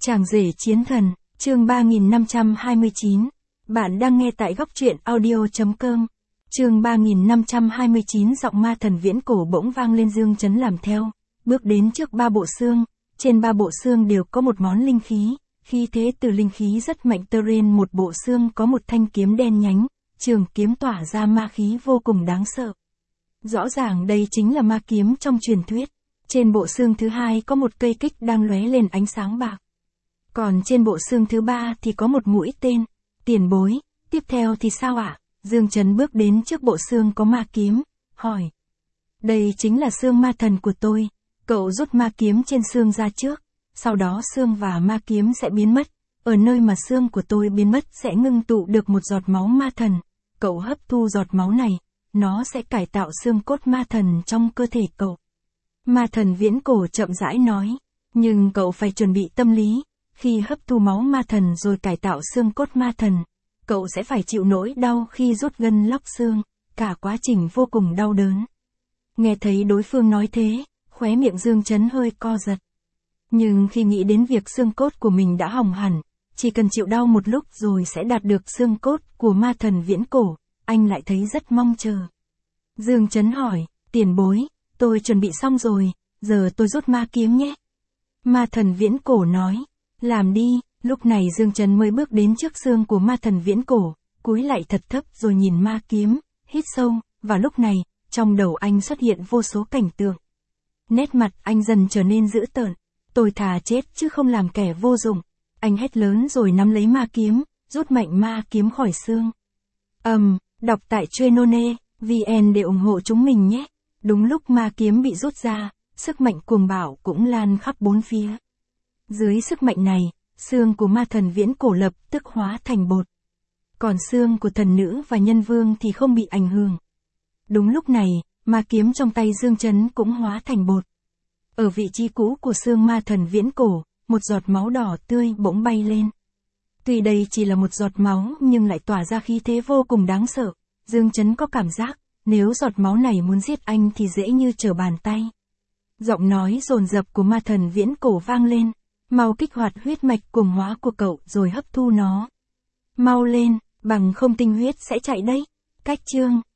Chàng rể chiến thần, chương 3529. Bạn đang nghe tại góc truyện audio.com. Chương 3529 giọng ma thần viễn cổ bỗng vang lên. Dương Chấn làm theo, bước đến trước ba bộ xương, trên ba bộ xương đều có một món linh khí, khí thế từ linh khí rất mạnh. Trên một bộ xương có một thanh kiếm đen nhánh, trường kiếm tỏa ra ma khí vô cùng đáng sợ. Rõ ràng đây chính là ma kiếm trong truyền thuyết. Trên bộ xương thứ hai có một cây kích đang lóe lên ánh sáng bạc. Còn trên bộ xương thứ ba thì có một mũi tên. Tiền bối, tiếp theo thì sao ạ? Dương Chấn bước đến trước bộ xương có ma kiếm, hỏi. Đây chính là xương ma thần của tôi. Cậu rút ma kiếm trên xương ra trước, sau đó xương và ma kiếm sẽ biến mất. Ở nơi mà xương của tôi biến mất sẽ ngưng tụ được một giọt máu ma thần. Cậu hấp thu giọt máu này, nó sẽ cải tạo xương cốt ma thần trong cơ thể cậu. Ma thần viễn cổ chậm rãi nói, nhưng cậu phải chuẩn bị tâm lý. Khi hấp thu máu ma thần rồi cải tạo xương cốt ma thần, cậu sẽ phải chịu nỗi đau khi rút gân lóc xương, cả quá trình vô cùng đau đớn. Nghe thấy đối phương nói thế, khóe miệng Dương Chấn hơi co giật. Nhưng khi nghĩ đến việc xương cốt của mình đã hỏng hẳn, chỉ cần chịu đau một lúc rồi sẽ đạt được xương cốt của ma thần viễn cổ, anh lại thấy rất mong chờ. Dương Chấn hỏi, tiền bối, tôi chuẩn bị xong rồi, giờ tôi rút ma kiếm nhé. Ma thần viễn cổ nói, làm đi. Lúc này Dương Chấn mới bước đến trước xương của ma thần viễn cổ, cúi lại thật thấp rồi nhìn ma kiếm, hít sâu, và lúc này, trong đầu anh xuất hiện vô số cảnh tượng. Nét mặt anh dần trở nên dữ tợn, tôi thà chết chứ không làm kẻ vô dụng. Anh hét lớn rồi nắm lấy ma kiếm, rút mạnh ma kiếm khỏi xương. Đọc tại Trainone, VN để ủng hộ chúng mình nhé. Đúng lúc ma kiếm bị rút ra, sức mạnh cuồng bạo cũng lan khắp bốn phía. Dưới sức mạnh này, xương của ma thần viễn cổ lập tức hóa thành bột. Còn xương của thần nữ và nhân vương thì không bị ảnh hưởng. Đúng lúc này, ma kiếm trong tay Dương Chấn cũng hóa thành bột. Ở vị trí cũ của xương ma thần viễn cổ, một giọt máu đỏ tươi bỗng bay lên. Tuy đây chỉ là một giọt máu nhưng lại tỏa ra khí thế vô cùng đáng sợ. Dương Chấn có cảm giác, nếu giọt máu này muốn giết anh thì dễ như trở bàn tay. Giọng nói dồn dập của ma thần viễn cổ vang lên. Mau kích hoạt huyết mạch cuồng hóa của cậu rồi hấp thu nó. Mau lên, bằng không tinh huyết sẽ chạy đấy. Cách chương